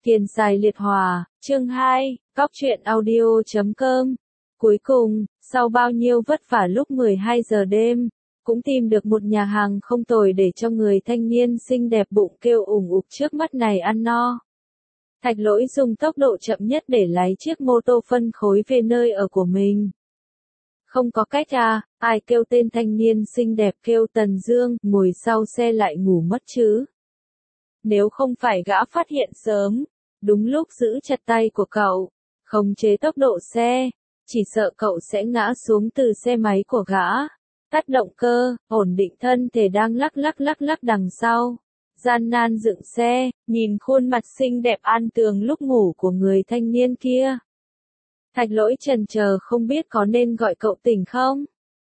Tiền Tài Liệt Hòa, chương 2, Cóc truyện audio.com. Cuối cùng, sau bao nhiêu vất vả lúc 12 giờ đêm, cũng tìm được một nhà hàng không tồi để cho người thanh niên xinh đẹp bụng kêu ủng ục trước mắt này ăn no. Thạch Lỗi dùng tốc độ chậm nhất để lái chiếc mô tô phân khối về nơi ở của mình. Không có cách à, ai kêu tên thanh niên xinh đẹp kêu Tần Dương, ngồi sau xe lại ngủ mất chứ. Nếu không phải gã phát hiện sớm, đúng lúc giữ chặt tay của cậu, khống chế tốc độ xe, chỉ sợ cậu sẽ ngã xuống từ xe máy của gã. Tắt động cơ, ổn định thân thể đang lắc đằng sau. Gian nan dựng xe, nhìn khuôn mặt xinh đẹp an tường lúc ngủ của người thanh niên kia. Thạch Lỗi chần chờ không biết có nên gọi cậu tỉnh không?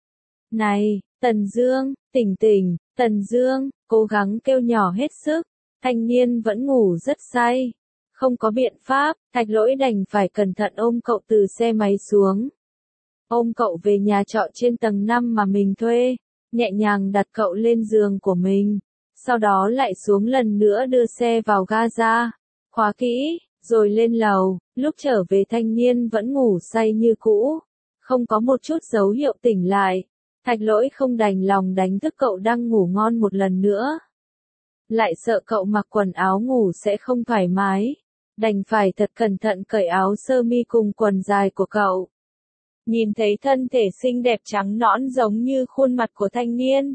Này, Tần Dương, tỉnh, Tần Dương, cố gắng kêu nhỏ hết sức. Thanh niên vẫn ngủ rất say. Không có biện pháp, Thạch Lỗi đành phải cẩn thận ôm cậu từ xe máy xuống. Ôm cậu về nhà trọ trên tầng 5 mà mình thuê, nhẹ nhàng đặt cậu lên giường của mình. Sau đó lại xuống lần nữa đưa xe vào ga, khóa kỹ, rồi lên lầu. Lúc trở về thanh niên vẫn ngủ say như cũ, không có một chút dấu hiệu tỉnh lại. Thạch Lỗi không đành lòng đánh thức cậu đang ngủ ngon một lần nữa. Lại sợ cậu mặc quần áo ngủ sẽ không thoải mái, đành phải thật cẩn thận cởi áo sơ mi cùng quần dài của cậu. Nhìn thấy thân thể xinh đẹp trắng nõn giống như khuôn mặt của thanh niên.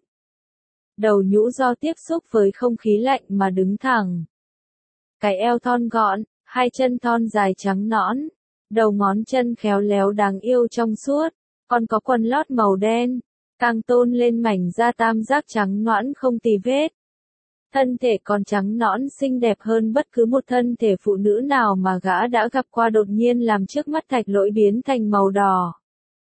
Đầu nhũ do tiếp xúc với không khí lạnh mà đứng thẳng. Cái eo thon gọn, hai chân thon dài trắng nõn, đầu ngón chân khéo léo đáng yêu trong suốt, còn có quần lót màu đen, càng tôn lên mảnh da tam giác trắng nõn không tì vết. Thân thể còn trắng nõn xinh đẹp hơn bất cứ một thân thể phụ nữ nào mà gã đã gặp qua đột nhiên làm trước mắt Thạch Lỗi biến thành màu đỏ.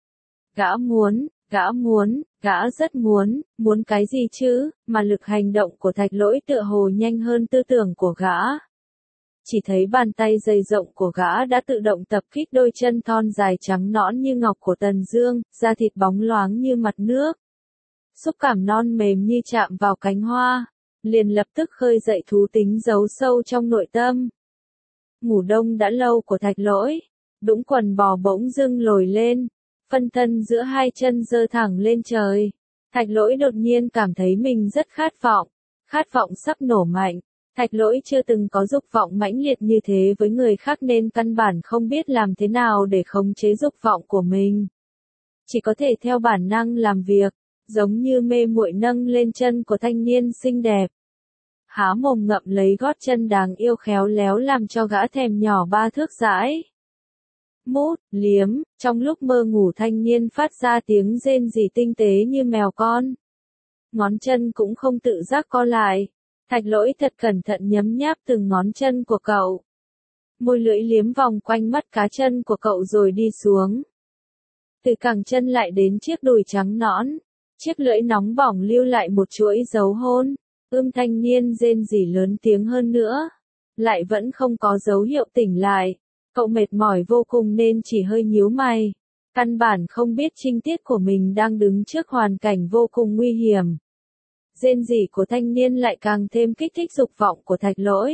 Gã rất muốn cái gì chứ, mà lực hành động của Thạch Lỗi tựa hồ nhanh hơn tư tưởng của gã. Chỉ thấy bàn tay dày rộng của gã đã tự động tập kích đôi chân thon dài trắng nõn như ngọc của Tần Dương, da thịt bóng loáng như mặt nước. Xúc cảm non mềm như chạm vào cánh hoa, liền lập tức khơi dậy thú tính giấu sâu trong nội tâm. Ngủ đông đã lâu của Thạch Lỗi, đũng quần bò bỗng dưng lồi lên, phân thân giữa hai chân giơ thẳng lên trời. Thạch Lỗi đột nhiên cảm thấy mình rất khát vọng sắp nổ mạnh. Thạch Lỗi chưa từng có dục vọng mãnh liệt như thế với người khác nên căn bản không biết làm thế nào để khống chế dục vọng của mình. Chỉ có thể theo bản năng làm việc, giống như mê muội nâng lên chân của thanh niên xinh đẹp. Há mồm ngậm lấy gót chân đáng yêu khéo léo làm cho gã thèm nhỏ 3 thước dãi. Mút, liếm, trong lúc mơ ngủ thanh niên phát ra tiếng rên rỉ tinh tế như mèo con. Ngón chân cũng không tự giác co lại. Thạch Lỗi thật cẩn thận nhấm nháp từng ngón chân của cậu. Môi lưỡi liếm vòng quanh mắt cá chân của cậu rồi đi xuống. Từ cẳng chân lại đến chiếc đùi trắng nõn. Chiếc lưỡi nóng bỏng lưu lại một chuỗi dấu hôn. Thanh niên rên rỉ lớn tiếng hơn nữa. Lại vẫn không có dấu hiệu tỉnh lại. Cậu mệt mỏi vô cùng nên chỉ hơi nhíu mày. Căn bản không biết trinh tiết của mình đang đứng trước hoàn cảnh vô cùng nguy hiểm. Rên rỉ của thanh niên lại càng thêm kích thích dục vọng của Thạch Lỗi.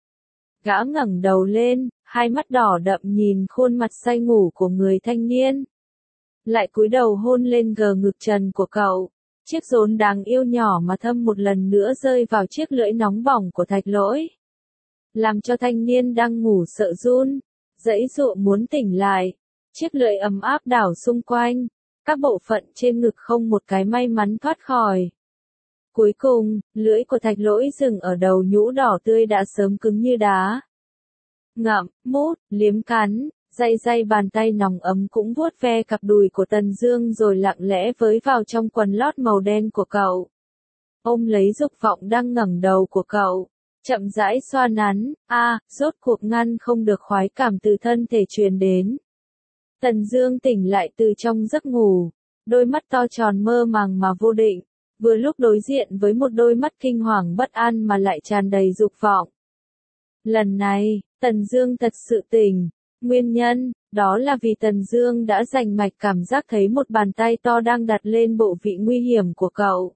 Gã ngẩng đầu lên, hai mắt đỏ đậm nhìn khuôn mặt say ngủ của người thanh niên. Lại cúi đầu hôn lên gờ ngực trần của cậu. Chiếc rốn đáng yêu nhỏ mà thâm một lần nữa rơi vào chiếc lưỡi nóng bỏng của Thạch Lỗi. Làm cho thanh niên đang ngủ sợ run, giãy giụa muốn tỉnh lại. Chiếc lưỡi ấm áp đảo xung quanh, các bộ phận trên ngực không một cái may mắn thoát khỏi. Cuối cùng, lưỡi của Thạch Lỗi dừng ở đầu nhũ đỏ tươi đã sớm cứng như đá. Ngậm, mút, liếm cắn, day bàn tay nóng ấm cũng vuốt ve cặp đùi của Tần Dương rồi lặng lẽ với vào trong quần lót màu đen của cậu. Ôm lấy dục vọng đang ngẩng đầu của cậu, chậm rãi xoa nắn, rốt cuộc ngăn không được khoái cảm từ thân thể truyền đến. Tần Dương tỉnh lại từ trong giấc ngủ, đôi mắt to tròn mơ màng mà vô định, vừa lúc đối diện với một đôi mắt kinh hoàng bất an mà lại tràn đầy dục vọng. Lần này, Tần Dương thật sự tỉnh. Nguyên nhân, đó là vì Tần Dương đã rành mạch cảm giác thấy một bàn tay to đang đặt lên bộ vị nguy hiểm của cậu.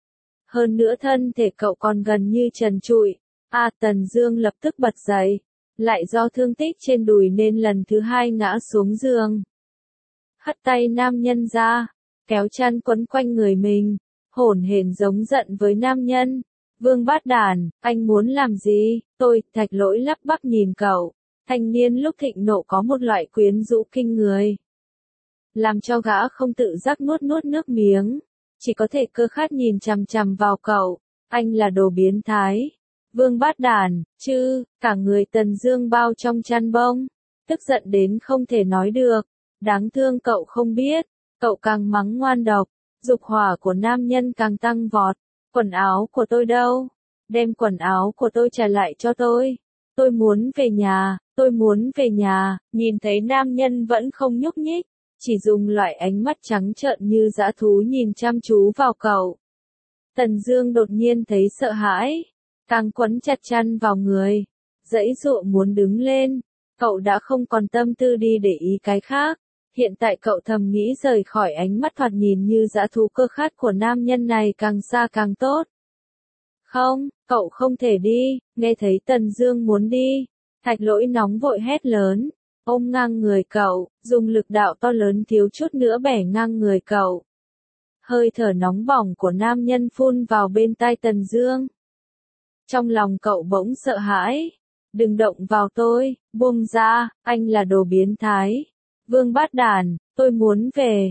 Hơn nữa thân thể cậu còn gần như trần trụi. Tần Dương lập tức bật dậy. lại do thương tích trên đùi nên lần thứ hai ngã xuống giường. Hất tay nam nhân ra, kéo chăn quấn quanh người mình, hổn hển giống giận với nam nhân. Vương bát đản, anh muốn làm gì? Tôi, Thạch Lỗi lắp bắp nhìn cậu. Thanh niên lúc thịnh nộ có một loại quyến rũ kinh người, làm cho gã không tự giác nuốt nuốt nước miếng, chỉ có thể cơ khát nhìn chằm chằm vào cậu. Anh là đồ biến thái. Vương bát đản, chứ, cả người Tần Dương bao trong chăn bông, tức giận đến không thể nói được. Đáng thương cậu không biết, cậu càng mắng ngoan độc, dục hỏa của nam nhân càng tăng vọt. Quần áo của tôi đâu? Đem quần áo của tôi trả lại cho tôi. Tôi muốn về nhà, tôi muốn về nhà. Nhìn thấy nam nhân vẫn không nhúc nhích, chỉ dùng loại ánh mắt trắng trợn như dã thú nhìn chăm chú vào cậu. Tần Dương đột nhiên thấy sợ hãi, càng quấn chặt chăn vào người, giãy giụa muốn đứng lên. Cậu đã không còn tâm tư đi để ý cái khác. Hiện tại cậu thầm nghĩ rời khỏi ánh mắt thoạt nhìn như dã thú cơ khát của nam nhân này càng xa càng tốt. Không, cậu không thể đi. Nghe thấy Tần Dương muốn đi, Thạch Lỗi nóng vội hét lớn, ôm ngang người cậu, dùng lực đạo to lớn thiếu chút nữa bẻ ngang người cậu. Hơi thở nóng bỏng của nam nhân phun vào bên tai Tần Dương. Trong lòng cậu bỗng sợ hãi. Đừng động vào tôi, buông ra, anh là đồ biến thái. Vương bát đản, tôi muốn về,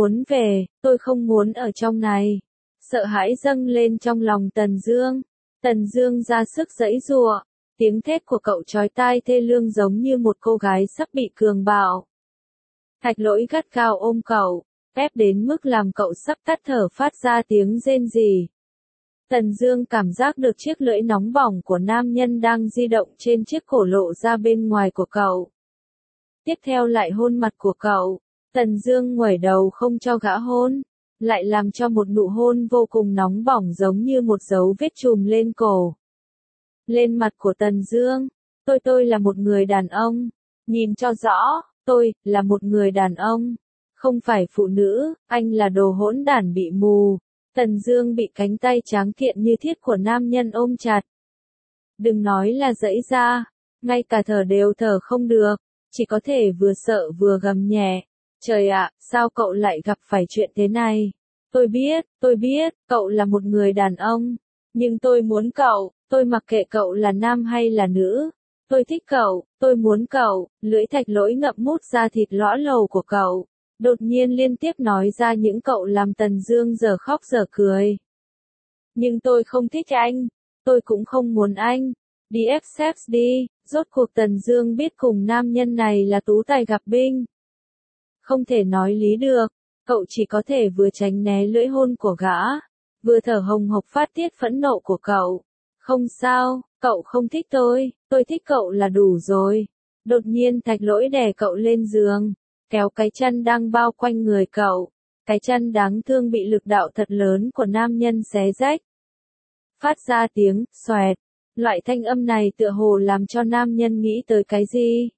tôi không muốn ở trong này. Sợ hãi dâng lên trong lòng Tần Dương. Tần Dương ra sức giãy giụa, tiếng thét của cậu chói tai thê lương giống như một cô gái sắp bị cường bạo. Thạch Lỗi gắt gao ôm cậu, ép đến mức làm cậu sắp tắt thở phát ra tiếng rên rỉ. Tần Dương cảm giác được chiếc lưỡi nóng bỏng của nam nhân đang di động trên chiếc cổ lộ ra bên ngoài của cậu. Tiếp theo lại hôn mặt của cậu. Tần Dương ngoẩy đầu không cho gã hôn, lại làm cho một nụ hôn vô cùng nóng bỏng giống như một dấu vết chùm lên cổ, lên mặt của Tần Dương. Tôi là một người đàn ông. Nhìn cho rõ, tôi là một người đàn ông, không phải phụ nữ. Anh là đồ hỗn đản bị mù. Tần Dương bị cánh tay tráng kiện như thiết của nam nhân ôm chặt. Đừng nói là giãy ra, ngay cả thở đều thở không được, chỉ có thể vừa sợ vừa gầm nhẹ. Trời ạ, sao cậu lại gặp phải chuyện thế này? Tôi biết, cậu là một người đàn ông, nhưng tôi muốn cậu, tôi mặc kệ cậu là nam hay là nữ. Tôi thích cậu, tôi muốn cậu. Lưỡi Thạch Lỗi ngậm mút da thịt lõa lồ của cậu, đột nhiên liên tiếp nói ra những cậu làm Tần Dương dở khóc dở cười. Nhưng tôi không thích anh, tôi cũng không muốn anh. Đi ép sex đi. Rốt cuộc Tần Dương biết cùng nam nhân này là tú tài gặp binh, không thể nói lý được. Cậu chỉ có thể vừa tránh né lưỡi hôn của gã, vừa thở hồng hộc phát tiết phẫn nộ của cậu. Không sao, cậu không thích tôi thích cậu là đủ rồi. Đột nhiên Thạch Lỗi đè cậu lên giường, kéo cái chăn đang bao quanh người cậu. Cái chăn đáng thương bị lực đạo thật lớn của nam nhân xé rách, phát ra tiếng xoẹt. Loại thanh âm này tựa hồ làm cho nam nhân nghĩ tới cái gì?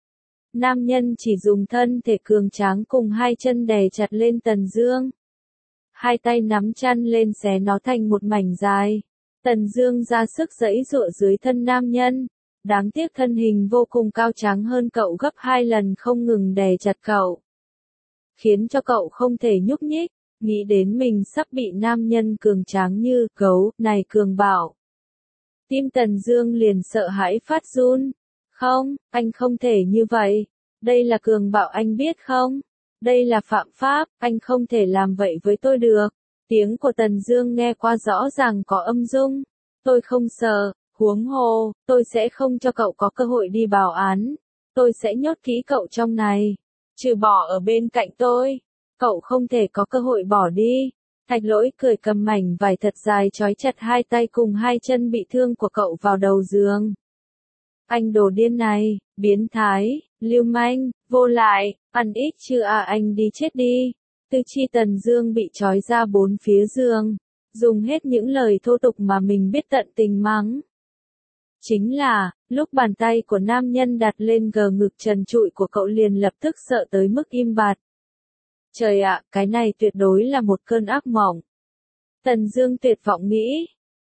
Nam nhân chỉ dùng thân thể cường tráng cùng hai chân đè chặt lên Tần Dương. Hai tay nắm chăn lên xé nó thành một mảnh dài. Tần Dương ra sức giãy giụa dưới thân nam nhân. Đáng tiếc thân hình vô cùng cao tráng hơn cậu gấp 2 lần không ngừng đè chặt cậu, khiến cho cậu không thể nhúc nhích. Nghĩ đến mình sắp bị nam nhân cường tráng như gấu này cường bạo, tim Tần Dương liền sợ hãi phát run. Không, anh không thể như vậy. Đây là cường bạo anh biết không? Đây là phạm pháp, anh không thể làm vậy với tôi được. Tiếng của Tần Dương nghe qua rõ ràng có âm dung. Tôi không sợ, huống hồ, tôi sẽ không cho cậu có cơ hội đi báo án. Tôi sẽ nhốt kỹ cậu trong này, trừ bỏ ở bên cạnh tôi. Cậu không thể có cơ hội bỏ đi. Thạch Lỗi cười cầm mảnh vải thật dài trói chặt hai tay cùng hai chân bị thương của cậu vào đầu giường. Anh đồ điên này, biến thái, lưu manh, vô lại, ăn ít chưa à, anh đi chết đi. Tư chi Tần Dương bị trói ra bốn phía giường, dùng hết những lời thô tục mà mình biết tận tình mắng. Chính là, lúc bàn tay của nam nhân đặt lên gờ ngực trần trụi của cậu liền lập tức sợ tới mức im bặt. Trời ạ, cái này tuyệt đối là một cơn ác mộng. Tần Dương tuyệt vọng nghĩ.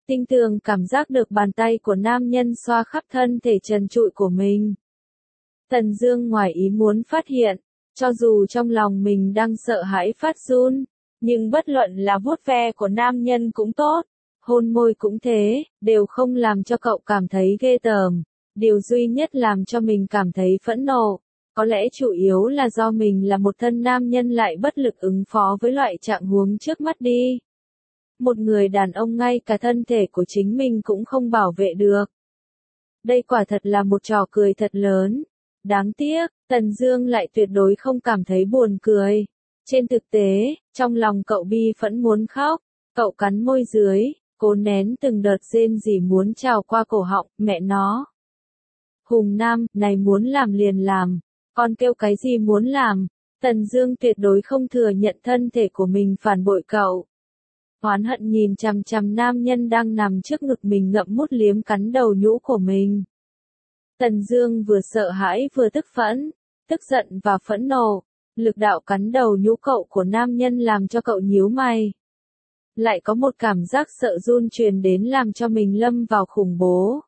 tinh tường cảm giác được bàn tay của nam nhân xoa khắp thân thể trần trụi của mình. Tần Dương ngoài ý muốn phát hiện, cho dù trong lòng mình đang sợ hãi phát run, nhưng bất luận là vuốt ve của nam nhân cũng tốt, hôn môi cũng thế, đều không làm cho cậu cảm thấy ghê tởm. Điều duy nhất làm cho mình cảm thấy phẫn nộ, có lẽ chủ yếu là do mình là một thân nam nhân lại bất lực ứng phó với loại trạng huống trước mắt đi. Một người đàn ông ngay cả thân thể của chính mình cũng không bảo vệ được. Đây quả thật là một trò cười thật lớn. Đáng tiếc, Tần Dương lại tuyệt đối không cảm thấy buồn cười. Trên thực tế, trong lòng cậu bi phẫn muốn khóc, cậu cắn môi dưới, cố nén từng đợt rên rỉ muốn trào qua cổ họng, mẹ nó. Hùng Nam, này muốn làm liền làm, con kêu cái gì muốn làm. Tần Dương tuyệt đối không thừa nhận thân thể của mình phản bội cậu. Oán hận nhìn chằm chằm nam nhân đang nằm trước ngực mình ngậm mút liếm cắn đầu nhũ của mình. Tần Dương vừa sợ hãi vừa tức giận và phẫn nộ, lực đạo cắn đầu nhũ cậu của nam nhân làm cho cậu nhíu mày. Lại có một cảm giác sợ run truyền đến làm cho mình lâm vào khủng bố.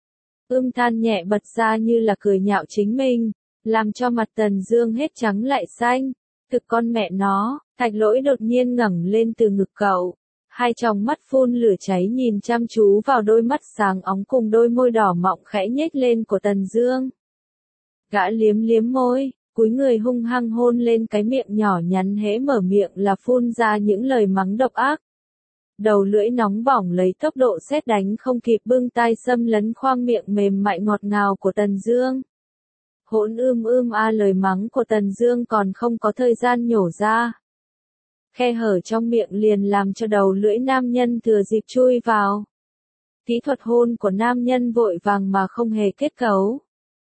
Than nhẹ bật ra như là cười nhạo chính mình, làm cho mặt Tần Dương hết trắng lại xanh. Thực con mẹ nó, Thạch Lỗi đột nhiên ngẩng lên từ ngực cậu. Hai tròng mắt phun lửa cháy nhìn chăm chú vào đôi mắt sáng óng cùng đôi môi đỏ mọng khẽ nhếch lên của Tần Dương. Gã liếm liếm môi, cúi người hung hăng hôn lên cái miệng nhỏ nhắn hễ mở miệng là phun ra những lời mắng độc ác. Đầu lưỡi nóng bỏng lấy tốc độ sét đánh không kịp bưng tay xâm lấn khoang miệng mềm mại ngọt ngào của Tần Dương. Hỗn lời mắng của Tần Dương còn không có thời gian nhổ ra. Khe hở trong miệng liền làm cho đầu lưỡi nam nhân thừa dịp chui vào. Kỹ thuật hôn của nam nhân vội vàng mà không hề kết cấu.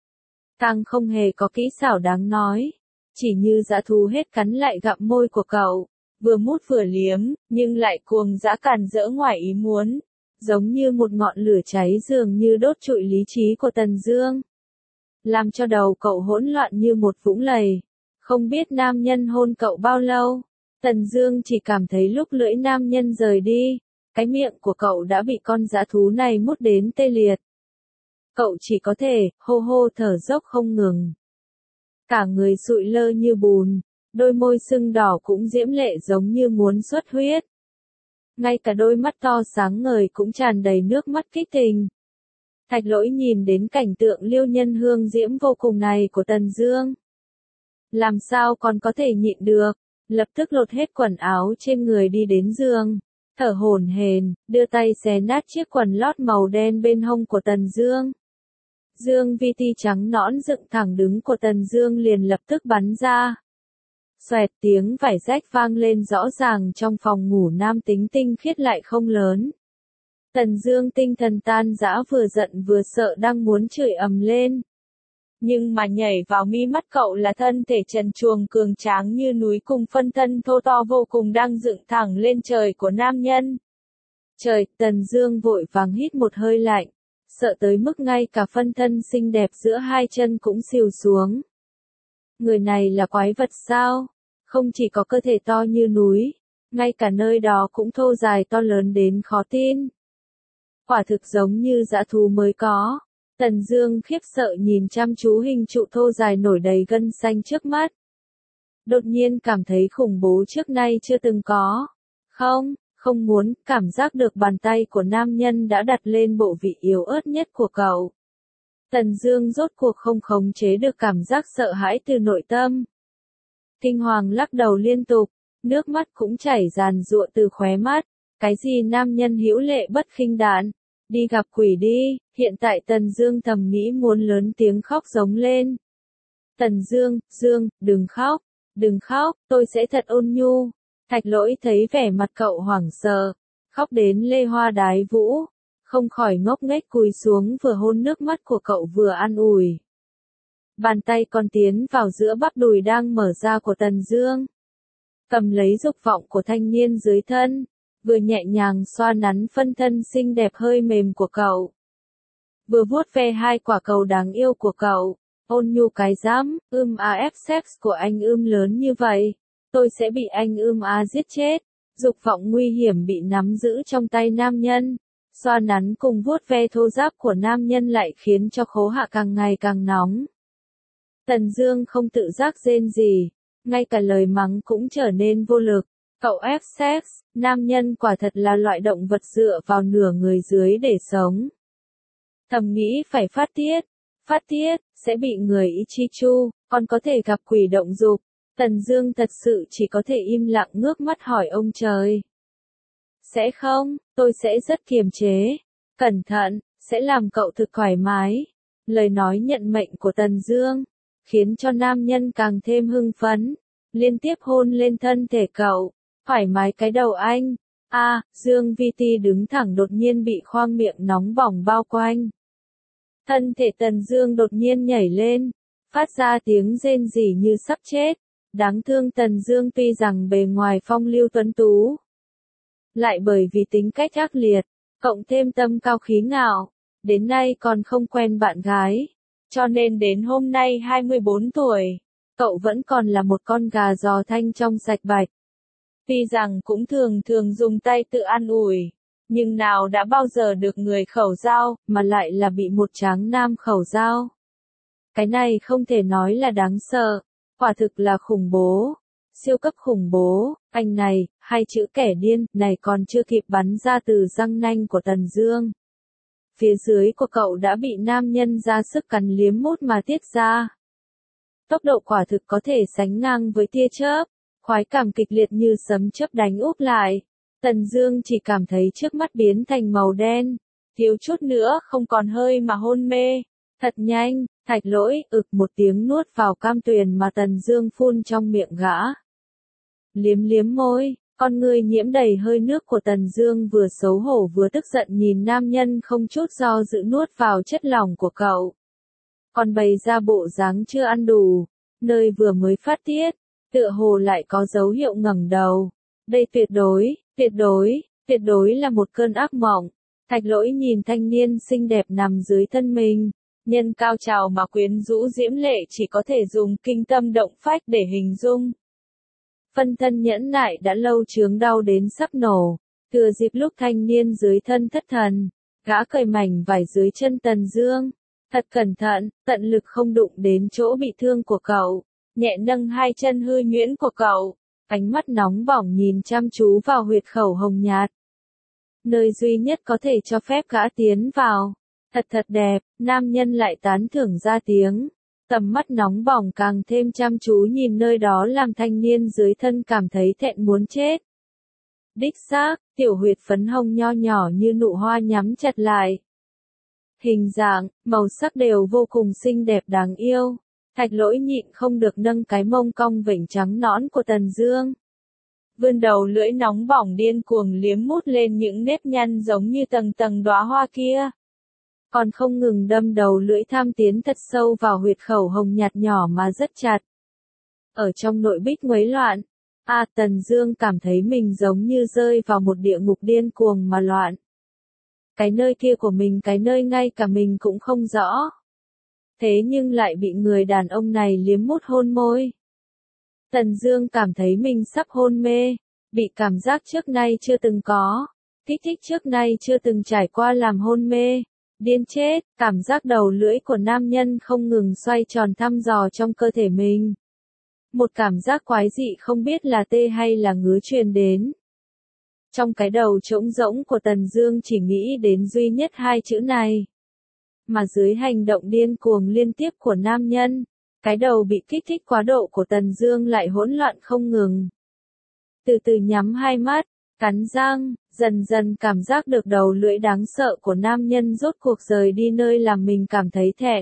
Càng không hề có kỹ xảo đáng nói. Chỉ như dã thú hết cắn lại gặm môi của cậu. Vừa mút vừa liếm, nhưng lại cuồng dã càn rỡ ngoài ý muốn. Giống như một ngọn lửa cháy dường như đốt trụi lý trí của Tần Dương. Làm cho đầu cậu hỗn loạn như một vũng lầy. Không biết nam nhân hôn cậu bao lâu. Tần Dương chỉ cảm thấy lúc lưỡi nam nhân rời đi, cái miệng của cậu đã bị con dã thú này mút đến tê liệt. Cậu chỉ có thể hô hô thở dốc không ngừng. Cả người sụi lơ như bùn, đôi môi sưng đỏ cũng diễm lệ giống như muốn xuất huyết. Ngay cả đôi mắt to sáng ngời cũng tràn đầy nước mắt kích tình. Thạch Lỗi nhìn đến cảnh tượng liêu nhân hương diễm vô cùng này của Tần Dương. Làm sao còn có thể nhịn được, lập tức lột hết quần áo trên người đi đến giường, thở hổn hển, đưa tay xé nát chiếc quần lót màu đen bên hông của Tần Dương. Dương vi ti trắng nõn dựng thẳng đứng của Tần Dương liền lập tức bắn ra. Xoẹt tiếng vải rách vang lên rõ ràng trong phòng ngủ nam tính tinh khiết lại không lớn. Tần Dương tinh thần tan rã vừa giận vừa sợ đang muốn chửi ầm lên. Nhưng mà nhảy vào mi mắt cậu là thân thể trần truồng cường tráng như núi cùng phân thân thô to vô cùng đang dựng thẳng lên trời của nam nhân. Trời, Tần Dương vội vàng hít một hơi lạnh, sợ tới mức ngay cả phân thân xinh đẹp giữa hai chân cũng xìu xuống. Người này là quái vật sao? Không chỉ có cơ thể to như núi, ngay cả nơi đó cũng thô dài to lớn đến khó tin. Quả thực giống như dã thú mới có. Tần Dương khiếp sợ nhìn chăm chú hình trụ thô dài nổi đầy gân xanh trước mắt. Đột nhiên cảm thấy khủng bố trước nay chưa từng có. Không muốn, cảm giác được bàn tay của nam nhân đã đặt lên bộ vị yếu ớt nhất của cậu. Tần Dương rốt cuộc không khống chế được cảm giác sợ hãi từ nội tâm. Kinh hoàng lắc đầu liên tục, nước mắt cũng chảy ràn rụa từ khóe mắt. Cái gì nam nhân hữu lệ bất khinh đạn? Đi gặp quỷ đi, hiện tại Tần Dương thầm nghĩ muốn lớn tiếng khóc giống lên. Tần Dương, đừng khóc, tôi sẽ thật ôn nhu. Thạch Lỗi thấy vẻ mặt cậu hoảng sợ, khóc đến lê hoa đái vũ, không khỏi ngốc nghếch cúi xuống vừa hôn nước mắt của cậu vừa an ủi. Bàn tay còn tiến vào giữa bắp đùi đang mở ra của Tần Dương. Cầm lấy dục vọng của thanh niên dưới thân, vừa nhẹ nhàng xoa nắn phân thân xinh đẹp hơi mềm của cậu. Vừa vuốt ve hai quả cầu đáng yêu của cậu, ôn nhu cái dám, sex của anh lớn như vậy, tôi sẽ bị anh giết chết. Dục vọng nguy hiểm bị nắm giữ trong tay nam nhân, Xoa nắn cùng vuốt ve thô ráp của nam nhân lại khiến cho khố hạ càng ngày càng nóng. Tần Dương không tự giác rên rỉ, ngay cả lời mắng cũng trở nên vô lực. Cậu ép sex, nam nhân quả thật là loại động vật dựa vào nửa người dưới để sống. Thầm nghĩ phải phát tiết, sẽ bị người Ichichu, còn có thể gặp quỷ động dục. Tần Dương thật sự chỉ có thể im lặng ngước mắt hỏi ông trời. Sẽ không, tôi sẽ rất kiềm chế, cẩn thận, sẽ làm cậu thực thoải mái. Lời nói nhận mệnh của Tần Dương, khiến cho nam nhân càng thêm hưng phấn, liên tiếp hôn lên thân thể cậu, thoải mái cái đầu anh. Dương Vi Ti đứng thẳng đột nhiên bị khoang miệng nóng bỏng bao quanh. Thân thể Tần Dương đột nhiên nhảy lên, phát ra tiếng rên rỉ như sắp chết. Đáng thương Tần Dương tuy rằng bề ngoài phong lưu tuấn tú, lại bởi vì tính cách ác liệt, cộng thêm tâm cao khí ngạo, đến nay còn không quen bạn gái, cho nên đến hôm nay 24 tuổi, cậu vẫn còn là một con gà giò thanh trong sạch bạch. Tuy rằng cũng thường thường dùng tay tự an ủi, nhưng nào đã bao giờ được người khẩu giao, mà lại là bị một tráng nam khẩu giao. Cái này không thể nói là đáng sợ, quả thực là khủng bố, siêu cấp khủng bố. Anh này, hai chữ kẻ điên này còn chưa kịp bắn ra từ răng nanh của Tần Dương. Phía dưới của cậu đã bị nam nhân ra sức cắn liếm mút mà tiết ra. Tốc độ quả thực có thể sánh ngang với tia chớp, khoái cảm kịch liệt như sấm chớp đánh úp lại. Tần Dương chỉ cảm thấy trước mắt biến thành màu đen, thiếu chút nữa không còn hơi mà hôn mê. Thật nhanh, Thạch Lỗi một tiếng nuốt vào cam tuyền mà Tần Dương phun trong miệng gã. Liếm liếm môi, con ngươi nhiễm đầy hơi nước của Tần Dương vừa xấu hổ vừa tức giận nhìn nam nhân không chút do dự nuốt vào chất lỏng của cậu. Còn bày ra bộ dáng chưa ăn đủ, nơi vừa mới phát tiết, tựa hồ lại có dấu hiệu ngẩng đầu. Đây tuyệt đối là một cơn ác mộng. Thạch Lỗi nhìn thanh niên xinh đẹp nằm dưới thân mình, nhân cao trào mà quyến rũ diễm lệ chỉ có thể dùng kinh tâm động phách để hình dung. Phân thân nhẫn nại đã lâu chướng đau đến sắp nổ, thừa dịp lúc thanh niên dưới thân thất thần, gã cởi mảnh vải dưới chân Tần Dương, thật cẩn thận, tận lực không đụng đến chỗ bị thương của cậu, nhẹ nâng hai chân hư nhuyễn của cậu, ánh mắt nóng bỏng nhìn chăm chú vào huyệt khẩu hồng nhạt. Nơi duy nhất có thể cho phép gã tiến vào, thật đẹp, nam nhân lại tán thưởng ra tiếng. Tầm mắt nóng bỏng càng thêm chăm chú nhìn nơi đó làm thanh niên dưới thân cảm thấy thẹn muốn chết. Đích xác, tiểu huyệt phấn hồng nho nhỏ như nụ hoa nhắm chặt lại. Hình dạng, màu sắc đều vô cùng xinh đẹp đáng yêu. Thạch Lỗi nhịn không được nâng cái mông cong vểnh trắng nõn của Tần Dương. Vươn đầu lưỡi nóng bỏng điên cuồng liếm mút lên những nếp nhăn giống như tầng tầng đóa hoa kia. Còn không ngừng đâm đầu lưỡi tham tiến thật sâu vào huyệt khẩu hồng nhạt nhỏ mà rất chặt. Ở trong nội bích nguấy loạn, Tần Dương cảm thấy mình giống như rơi vào một địa ngục điên cuồng mà loạn. Cái nơi kia của mình, cái nơi ngay cả mình cũng không rõ. Thế nhưng lại bị người đàn ông này liếm mút hôn môi. Tần Dương cảm thấy mình sắp hôn mê, bị cảm giác trước nay chưa từng có, kích thích trước nay chưa từng trải qua làm hôn mê. Điên chết, cảm giác đầu lưỡi của nam nhân không ngừng xoay tròn thăm dò trong cơ thể mình. Một cảm giác quái dị không biết là tê hay là ngứa truyền đến. Trong cái đầu trống rỗng của Tần Dương chỉ nghĩ đến duy nhất hai chữ này. Mà dưới hành động điên cuồng liên tiếp của nam nhân, cái đầu bị kích thích quá độ của Tần Dương lại hỗn loạn không ngừng. Từ từ nhắm hai mắt, cắn răng, dần dần cảm giác được đầu lưỡi đáng sợ của nam nhân rốt cuộc rời đi nơi làm mình cảm thấy thẹn.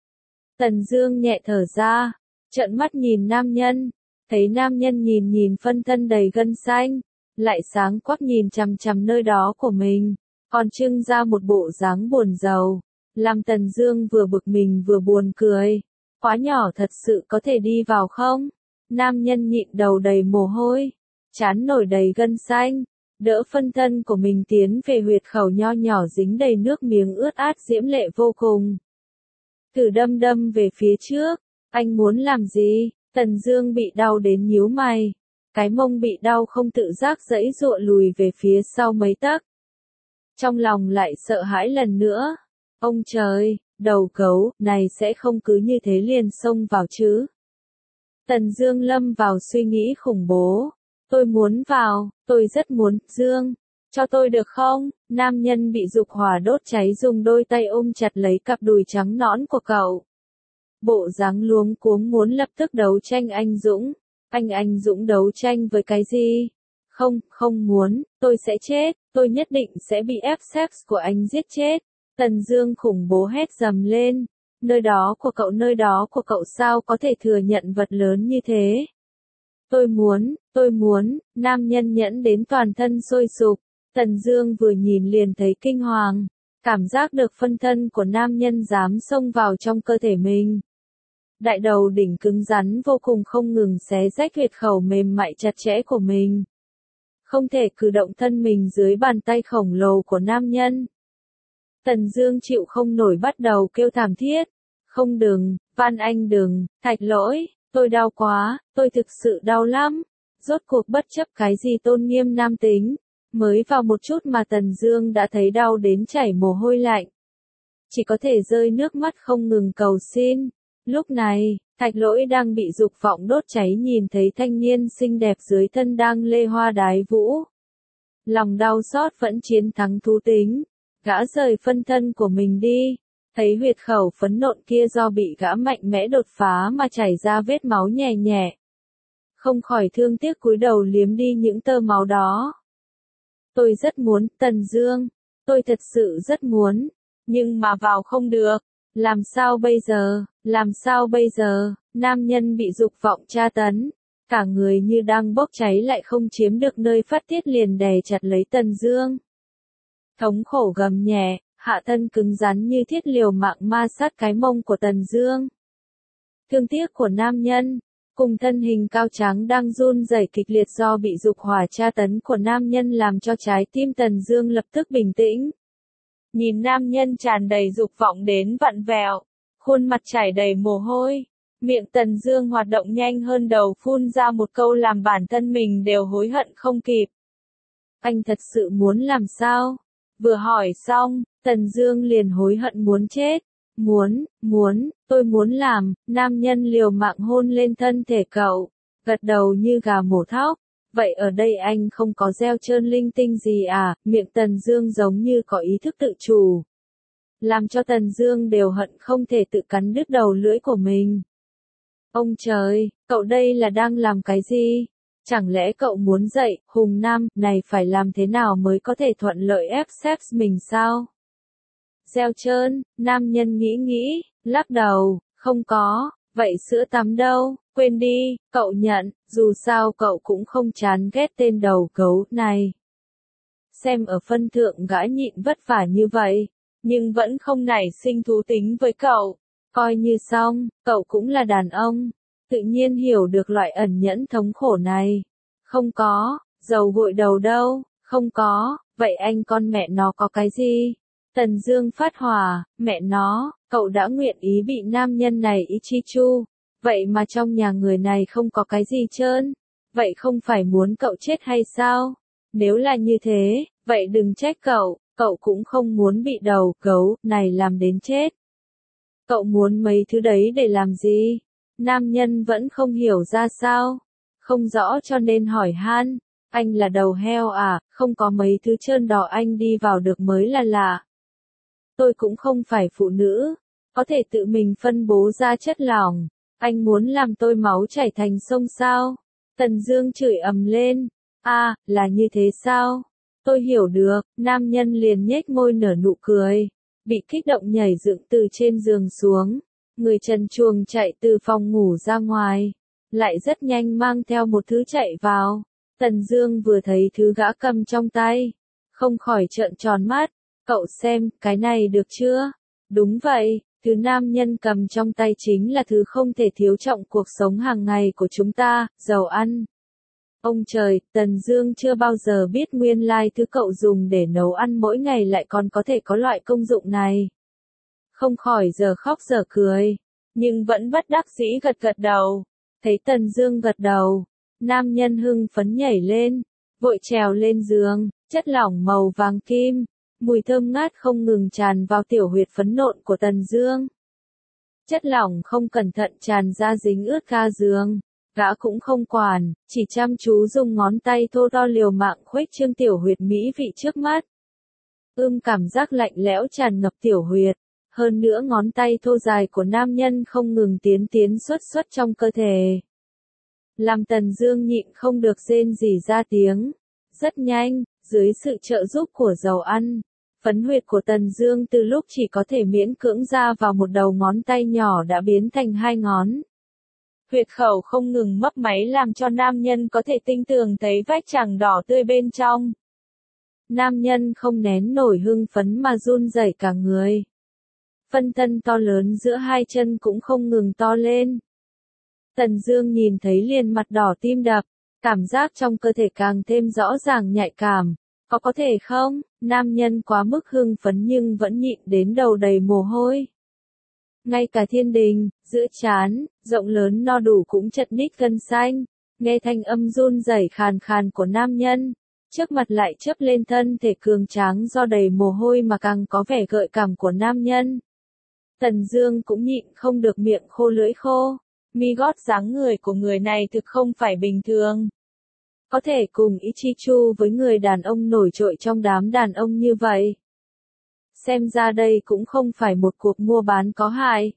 Tần Dương nhẹ thở ra, trợn mắt nhìn nam nhân, thấy nam nhân nhìn phân thân đầy gân xanh, lại sáng quắc nhìn chằm chằm nơi đó của mình, còn trưng ra một bộ dáng buồn rầu, làm Tần Dương vừa bực mình vừa buồn cười. Quá nhỏ thật sự có thể đi vào không? Nam nhân nhịn đầu đầy mồ hôi, trán nổi đầy gân xanh, đỡ phân thân của mình tiến về huyệt khẩu nho nhỏ dính đầy nước miếng ướt át diễm lệ vô cùng. Thử đâm về phía trước, anh muốn làm gì? Tần Dương bị đau đến nhíu mày, cái mông bị đau không tự giác giãy giụa lùi về phía sau mấy tấc. trong lòng lại sợ hãi lần nữa. Ông trời, đầu gấu, này sẽ không cứ như thế liền xông vào chứ. Tần Dương lâm vào suy nghĩ khủng bố. Tôi muốn vào, tôi rất muốn, Dương, cho tôi được không? Nam nhân bị dục hỏa đốt cháy dùng đôi tay ôm chặt lấy cặp đùi trắng nõn của cậu. Bộ dáng luống cuống muốn lập tức đấu tranh anh Dũng. Anh Dũng đấu tranh với cái gì? Không, không muốn, tôi sẽ chết, tôi nhất định sẽ bị ép sex của anh giết chết. Tần Dương khủng bố hét dầm lên. Nơi đó của cậu sao có thể thừa nhận vật lớn như thế? Tôi muốn, nam nhân nhẫn đến toàn thân sôi sục. Tần Dương vừa nhìn liền thấy kinh hoàng, cảm giác được phân thân của nam nhân dám xông vào trong cơ thể mình. Đại đầu đỉnh cứng rắn vô cùng không ngừng xé rách huyệt khẩu mềm mại chặt chẽ của mình. Không thể cử động thân mình dưới bàn tay khổng lồ của nam nhân. Tần Dương chịu không nổi bắt đầu kêu thảm thiết. Không đừng, van anh đừng, Thạch Lỗi, tôi đau quá, tôi thực sự đau lắm. Rốt cuộc bất chấp cái gì tôn nghiêm nam tính, mới vào một chút mà Tần Dương đã thấy đau đến chảy mồ hôi lạnh. Chỉ có thể rơi nước mắt không ngừng cầu xin. Lúc này, Thạch Lỗi đang bị dục vọng đốt cháy nhìn thấy thanh niên xinh đẹp dưới thân đang lê hoa đái vũ. Lòng đau xót vẫn chiến thắng thú tính. Gã rời phân thân của mình đi. Thấy huyệt khẩu phấn nộn kia do bị gã mạnh mẽ đột phá mà chảy ra vết máu nhè nhẹ. Không khỏi thương tiếc cúi đầu liếm đi những tơ máu đó. Tôi rất muốn, Tần Dương. Tôi thật sự rất muốn. Nhưng mà vào không được. Làm sao bây giờ? Làm sao bây giờ? Nam nhân bị dục vọng tra tấn. Cả người như đang bốc cháy lại không chiếm được nơi phát tiết liền đè chặt lấy Tần Dương. Thống khổ gầm nhẹ, hạ thân cứng rắn như thiết liều mạng ma sát cái mông của Tần Dương. Thương tiếc của nam nhân, cùng thân hình cao tráng đang run rẩy kịch liệt do bị dục hỏa tra tấn của nam nhân làm cho trái tim Tần Dương lập tức bình tĩnh. Nhìn nam nhân tràn đầy dục vọng đến vặn vẹo, khuôn mặt chảy đầy mồ hôi, miệng Tần Dương hoạt động nhanh hơn đầu phun ra một câu làm bản thân mình đều hối hận không kịp. Anh thật sự muốn làm sao? Vừa hỏi xong, Tần Dương liền hối hận muốn chết. Tôi muốn làm, nam nhân liều mạng hôn lên thân thể cậu, gật đầu như gà mổ thóc. Vậy ở đây anh không có gieo trơn linh tinh gì à? Miệng Tần Dương giống như có ý thức tự chủ. Làm cho Tần Dương đều hận không thể tự cắn đứt đầu lưỡi của mình. Ông trời, cậu đây là đang làm cái gì? Chẳng lẽ cậu muốn dạy, Hùng Nam, này phải làm thế nào mới có thể thuận lợi ép sex mình sao? Gieo trơn, nam nhân nghĩ, lắc đầu, không có, vậy sữa tắm đâu, quên đi, cậu nhận, dù sao cậu cũng không chán ghét tên đầu gấu này. Xem ở phân thượng gã nhịn vất vả như vậy, nhưng vẫn không nảy sinh thú tính với cậu, coi như xong, cậu cũng là đàn ông. Tự nhiên hiểu được loại ẩn nhẫn thống khổ này. Không có, dầu gội đầu đâu, không có, vậy anh con mẹ nó có cái gì? Tần Dương phát hỏa, mẹ nó, cậu đã nguyện ý bị nam nhân này Ichichu, vậy mà trong nhà người này không có cái gì trơn, vậy không phải muốn cậu chết hay sao? Nếu là như thế, vậy đừng trách cậu cũng không muốn bị đầu gấu này làm đến chết. Cậu muốn mấy thứ đấy để làm gì? Nam nhân vẫn không hiểu ra sao, không rõ cho nên hỏi han, anh là đầu heo à, không có mấy thứ trơn đó anh đi vào được mới là lạ. Tôi cũng không phải phụ nữ, có thể tự mình phân bố ra chất lỏng, anh muốn làm tôi máu chảy thành sông sao? Tần Dương chửi ầm lên, là như thế sao? Tôi hiểu được, nam nhân liền nhếch môi nở nụ cười, bị kích động nhảy dựng từ trên giường xuống. Người trần truồng chạy từ phòng ngủ ra ngoài, lại rất nhanh mang theo một thứ chạy vào. Tần Dương vừa thấy thứ gã cầm trong tay, không khỏi trợn tròn mắt. Cậu xem, cái này được chưa? Đúng vậy, thứ nam nhân cầm trong tay chính là thứ không thể thiếu trong cuộc sống hàng ngày của chúng ta, dầu ăn. Ông trời, Tần Dương chưa bao giờ biết nguyên lai thứ cậu dùng để nấu ăn mỗi ngày lại còn có thể có loại công dụng này. Không khỏi giờ khóc giờ cười, nhưng vẫn bất đắc dĩ gật đầu. Thấy Tần Dương gật đầu, nam nhân hưng phấn nhảy lên, vội trèo lên giường, chất lỏng màu vàng kim, Mùi thơm ngát không ngừng tràn vào tiểu huyệt phấn nộn của Tần Dương. Chất lỏng không cẩn thận tràn ra dính ướt ga giường. Gã cũng không quản, chỉ chăm chú dùng ngón tay thô to liều mạng khuếch trương tiểu huyệt mỹ vị trước mắt. Cảm giác lạnh lẽo tràn ngập tiểu huyệt. Hơn nữa ngón tay thô dài của nam nhân không ngừng tiến xuất trong cơ thể. Làm Tần Dương nhịn không được rên rỉ ra tiếng. Rất nhanh, dưới sự trợ giúp của dầu ăn, phấn huyệt của Tần Dương từ lúc chỉ có thể miễn cưỡng ra vào một đầu ngón tay nhỏ đã biến thành 2 ngón. Huyệt khẩu không ngừng mấp máy làm cho nam nhân có thể tinh tường thấy vách tràng đỏ tươi bên trong. Nam nhân không nén nổi hưng phấn mà run rẩy cả người. Phân thân to lớn giữa 2 chân cũng không ngừng to lên. Tần Dương nhìn thấy liền mặt đỏ tim đập, cảm giác trong cơ thể càng thêm rõ ràng nhạy cảm. Có thể không? Nam nhân quá mức hưng phấn nhưng vẫn nhịn đến đầu đầy mồ hôi. Ngay cả thiên đình, giữa trán, rộng lớn no đủ cũng chật ních gân xanh. Nghe thanh âm run rẩy khàn khàn của nam nhân, trước mặt lại chớp lên thân thể cường tráng do đầy mồ hôi mà càng có vẻ gợi cảm của nam nhân. Tần Dương cũng nhịn không được miệng khô lưỡi khô. Mi gót dáng người của người này thực không phải bình thường. Có thể cùng Ichichu với người đàn ông nổi trội trong đám đàn ông như vậy. Xem ra đây cũng không phải một cuộc mua bán có hại.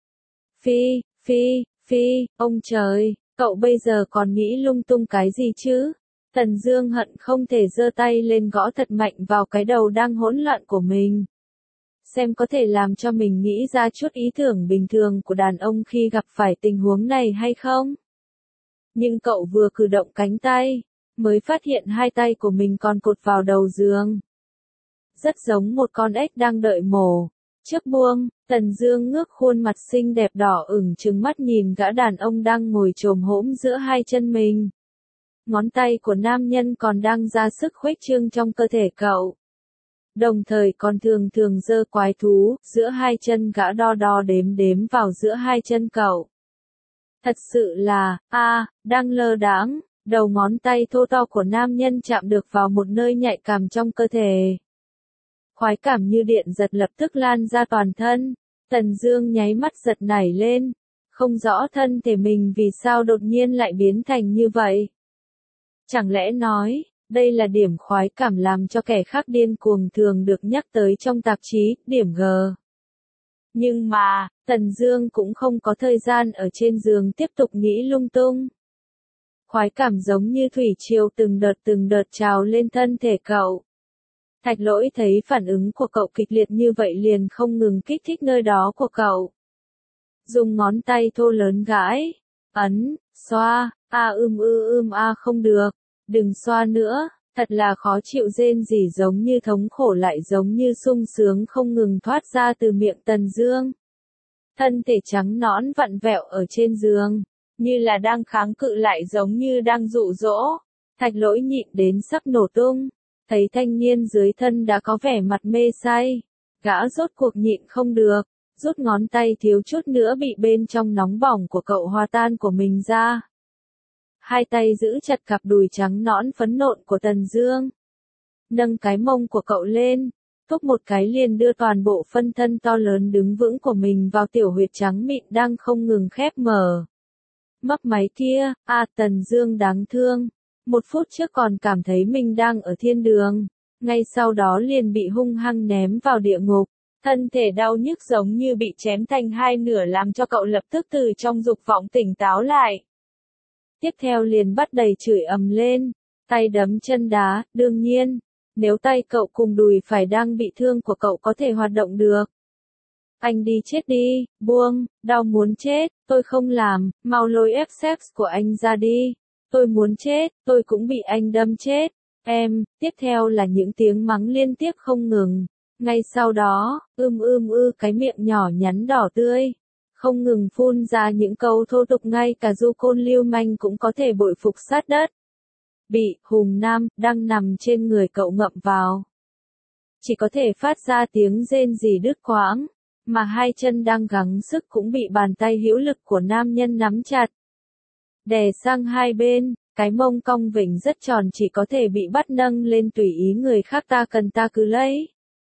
Phi, ông trời, cậu bây giờ còn nghĩ lung tung cái gì chứ? Tần Dương hận không thể giơ tay lên gõ thật mạnh vào cái đầu đang hỗn loạn của mình. Xem có thể làm cho mình nghĩ ra chút ý tưởng bình thường của đàn ông khi gặp phải tình huống này hay không? Nhưng cậu vừa cử động cánh tay, mới phát hiện 2 tay của mình còn cột vào đầu giường. Rất giống một con ếch đang đợi mổ. Trước buông, Tần Dương ngước khuôn mặt xinh đẹp đỏ ửng trừng mắt nhìn gã đàn ông đang ngồi chồm hổm giữa 2 chân mình. Ngón tay của nam nhân còn đang ra sức khuếch trương trong cơ thể cậu. Đồng thời còn thường giơ quái thú, giữa 2 chân gã đo đếm vào giữa 2 chân cậu. Thật sự là, đang lơ đãng, đầu ngón tay thô to của nam nhân chạm được vào một nơi nhạy cảm trong cơ thể. Khoái cảm như điện giật lập tức lan ra toàn thân, Tần Dương nháy mắt giật nảy lên, không rõ thân thể mình vì sao đột nhiên lại biến thành như vậy. Chẳng lẽ nói, đây là điểm khoái cảm làm cho kẻ khác điên cuồng thường được nhắc tới trong tạp chí, điểm G. Nhưng mà, Tần Dương cũng không có thời gian ở trên giường tiếp tục nghĩ lung tung. Khoái cảm giống như thủy triều từng đợt trào lên thân thể cậu. Thạch Lỗi thấy phản ứng của cậu kịch liệt như vậy liền không ngừng kích thích nơi đó của cậu. Dùng ngón tay thô lớn gãi, ấn, xoa, không được, đừng xoa nữa, thật là khó chịu rên rỉ giống như thống khổ lại giống như sung sướng không ngừng thoát ra từ miệng Tần Dương. Thân thể trắng nõn vặn vẹo ở trên giường, như là đang kháng cự lại giống như đang dụ dỗ. Thạch Lỗi nhịn đến sắp nổ tung, thấy thanh niên dưới thân đã có vẻ mặt mê say, gã rốt cuộc nhịn không được, rút ngón tay thiếu chút nữa bị bên trong nóng bỏng của cậu hòa tan của mình ra. 2 tay giữ chặt cặp đùi trắng nõn phấn nộn của Tần Dương. Nâng cái mông của cậu lên, thúc một cái liền đưa toàn bộ phân thân to lớn đứng vững của mình vào tiểu huyệt trắng mịn đang không ngừng khép mở. Mấp máy kia, Tần Dương đáng thương. 1 phút trước còn cảm thấy mình đang ở thiên đường, ngay sau đó liền bị hung hăng ném vào địa ngục. Thân thể đau nhức giống như bị chém thành 2 nửa làm cho cậu lập tức từ trong dục vọng tỉnh táo lại. Tiếp theo liền bắt đầy chửi ầm lên, tay đấm chân đá, đương nhiên, nếu tay cậu cùng đùi phải đang bị thương của cậu có thể hoạt động được. Anh đi chết đi, buông, đau muốn chết, tôi không làm, mau lôi F-sex của anh ra đi. Tôi muốn chết, tôi cũng bị anh đâm chết. Tiếp theo là những tiếng mắng liên tiếp không ngừng. Ngay sau đó, cái miệng nhỏ nhắn đỏ tươi, không ngừng phun ra những câu thô tục ngay cả du côn lưu manh cũng có thể bội phục sát đất. Bị Hùng Nam đang nằm trên người cậu ngậm vào. Chỉ có thể phát ra tiếng rên rỉ đứt quãng, mà 2 chân đang gắng sức cũng bị bàn tay hữu lực của nam nhân nắm chặt. Đè sang 2 bên, cái mông cong vểnh rất tròn chỉ có thể bị bắt nâng lên tùy ý người khác ta cần ta cứ lấy.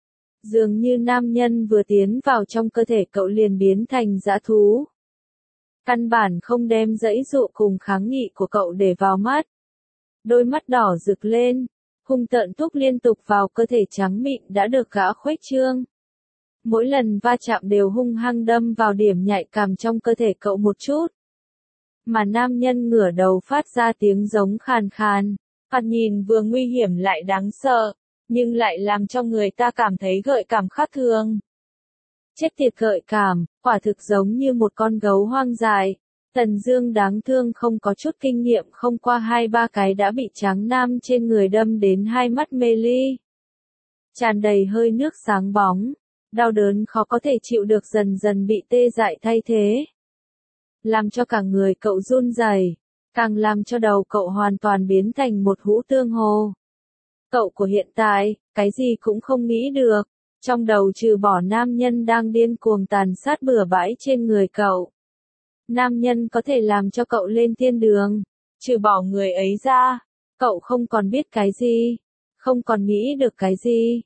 Dường như nam nhân vừa tiến vào trong cơ thể cậu liền biến thành dã thú. Căn bản không đem giãy dụ cùng kháng nghị của cậu để vào mắt. Đôi mắt đỏ rực lên, hung tợn thúc liên tục vào cơ thể trắng mịn đã được gã khuếch trương. Mỗi lần va chạm đều hung hăng đâm vào điểm nhạy cảm trong cơ thể cậu một chút. Mà nam nhân ngửa đầu phát ra tiếng giống khàn khàn, thoạt nhìn vừa nguy hiểm lại đáng sợ, nhưng lại làm cho người ta cảm thấy gợi cảm khác thường. Chết tiệt gợi cảm, quả thực giống như một con gấu hoang dại. Tần Dương đáng thương không có chút kinh nghiệm không qua 2-3 cái đã bị tráng nam trên người đâm đến hai mắt mê ly. Tràn đầy hơi nước sáng bóng, đau đớn khó có thể chịu được dần dần bị tê dại thay thế. Làm cho cả người cậu run rẩy, càng làm cho đầu cậu hoàn toàn biến thành một hũ tương hồ. Cậu của hiện tại, cái gì cũng không nghĩ được, trong đầu trừ bỏ nam nhân đang điên cuồng tàn sát bừa bãi trên người cậu. Nam nhân có thể làm cho cậu lên thiên đường, trừ bỏ người ấy ra, cậu không còn biết cái gì, không còn nghĩ được cái gì.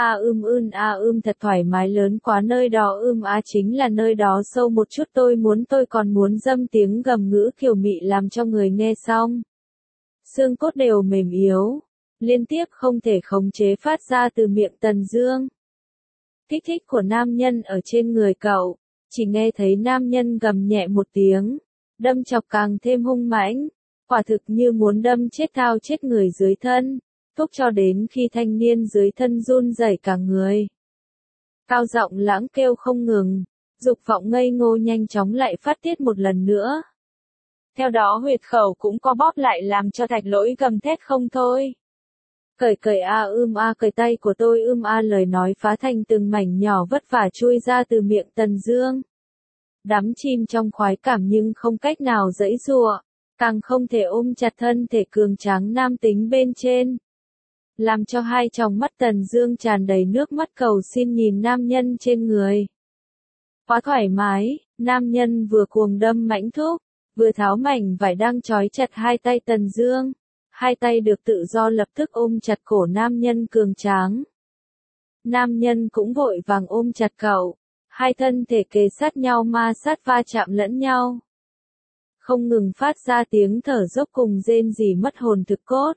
Thật thoải mái lớn quá nơi đó chính là nơi đó sâu một chút tôi còn muốn dâm tiếng gầm ngữ kiều mị làm cho người nghe xong. Xương cốt đều mềm yếu, liên tiếp không thể khống chế phát ra từ miệng Tần Dương. Kích thích của nam nhân ở trên người cậu, chỉ nghe thấy nam nhân gầm nhẹ một tiếng, đâm chọc càng thêm hung mãnh, quả thực như muốn đâm chết thao chết người dưới thân. Thúc cho đến khi thanh niên dưới thân run rẩy cả người. Cao giọng lãng kêu không ngừng, dục vọng ngây ngô nhanh chóng lại phát tiết một lần nữa. Theo đó huyệt khẩu cũng co bóp lại làm cho Thạch Lỗi gầm thét không thôi. Cởi cởi tay của tôi lời nói phá thành từng mảnh nhỏ vất vả chui ra từ miệng Tần Dương. Đắm chìm trong khoái cảm nhưng không cách nào giãy giụa, càng không thể ôm chặt thân thể cường tráng nam tính bên trên. Làm cho hai tròng mắt Tần Dương tràn đầy nước mắt cầu xin nhìn nam nhân trên người. Quá thoải mái, nam nhân vừa cuồng đâm mãnh thúc, vừa tháo mảnh vải đang trói chặt hai tay Tần Dương. Hai tay được tự do lập tức ôm chặt cổ nam nhân cường tráng. Nam nhân cũng vội vàng ôm chặt cậu, hai thân thể kề sát nhau ma sát va chạm lẫn nhau. Không ngừng phát ra tiếng thở dốc cùng rên rỉ mất hồn thực cốt.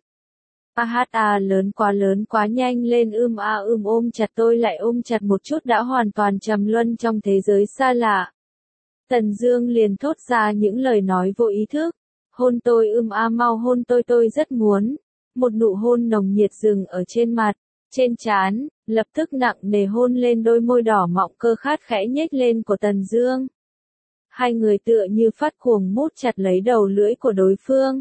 Lớn quá nhanh lên ôm chặt tôi lại ôm chặt một chút đã hoàn toàn trầm luân trong thế giới xa lạ. Tần Dương liền thốt ra những lời nói vô ý thức. Hôn tôi mau hôn tôi rất muốn. Một nụ hôn nồng nhiệt dừng ở trên mặt, trên trán, lập tức nặng nề hôn lên đôi môi đỏ mọng cơ khát khẽ nhếch lên của Tần Dương. Hai người tựa như phát cuồng mút chặt lấy đầu lưỡi của đối phương.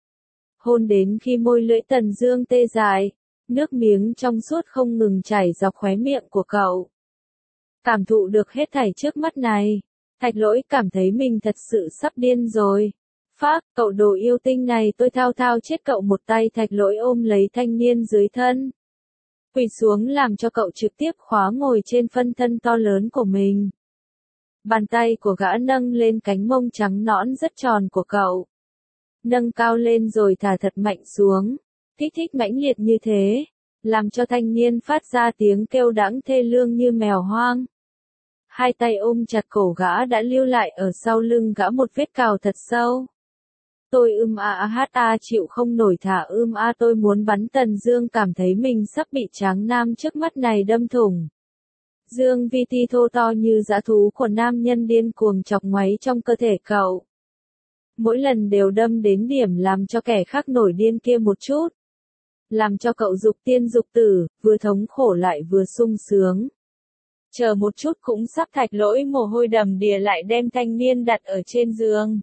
Hôn đến khi môi lưỡi Tần Dương tê dại, nước miếng trong suốt không ngừng chảy dọc khóe miệng của cậu. Cảm thụ được hết thảy trước mắt này, Thạch Lỗi cảm thấy mình thật sự sắp điên rồi. Phác, cậu đồ yêu tinh này tôi thao thao chết cậu một tay Thạch Lỗi ôm lấy thanh niên dưới thân. Quỳ xuống làm cho cậu trực tiếp khóa ngồi trên phân thân to lớn của mình. Bàn tay của gã nâng lên cánh mông trắng nõn rất tròn của cậu. Nâng cao lên rồi thả thật mạnh xuống, kích thích mãnh liệt như thế, làm cho thanh niên phát ra tiếng kêu đãng thê lương như mèo hoang. Hai tay ôm chặt cổ gã đã lưu lại ở sau lưng gã một vết cào thật sâu. Tôi chịu không nổi thả tôi muốn bắn. Tần Dương cảm thấy mình sắp bị tráng nam trước mắt này đâm thủng. Dương vi ti thô to như dã thú của nam nhân điên cuồng chọc ngoáy trong cơ thể cậu. Mỗi lần đều đâm đến điểm làm cho kẻ khác nổi điên kia một chút. Làm cho cậu dục tiên dục tử, vừa thống khổ lại vừa sung sướng. Chờ một chút cũng sắp Thạch Lỗi mồ hôi đầm đìa lại đem thanh niên đặt ở trên giường.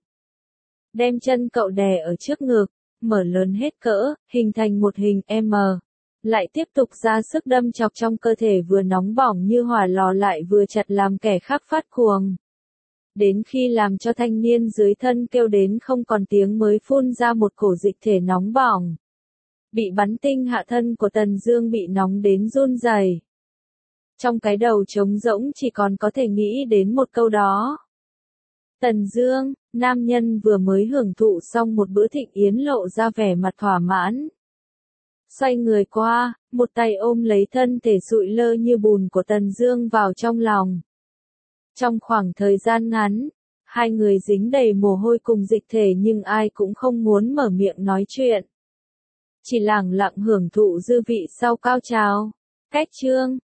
Đem chân cậu đè ở trước ngực, mở lớn hết cỡ, hình thành một hình M. Lại tiếp tục ra sức đâm chọc trong cơ thể vừa nóng bỏng như hỏa lò lại vừa chặt làm kẻ khác phát cuồng. Đến khi làm cho thanh niên dưới thân kêu đến không còn tiếng mới phun ra một cổ dịch thể nóng bỏng. Bị bắn tinh hạ thân của Tần Dương bị nóng đến run rẩy. Trong cái đầu trống rỗng chỉ còn có thể nghĩ đến một câu đó. Tần Dương, nam nhân vừa mới hưởng thụ xong một bữa thịnh yến lộ ra vẻ mặt thỏa mãn. Xoay người qua, một tay ôm lấy thân thể sụi lơ như bùn của Tần Dương vào trong lòng. Trong khoảng thời gian ngắn, hai người dính đầy mồ hôi cùng dịch thể nhưng ai cũng không muốn mở miệng nói chuyện. Chỉ lẳng lặng hưởng thụ dư vị sau cao trào. Cách chương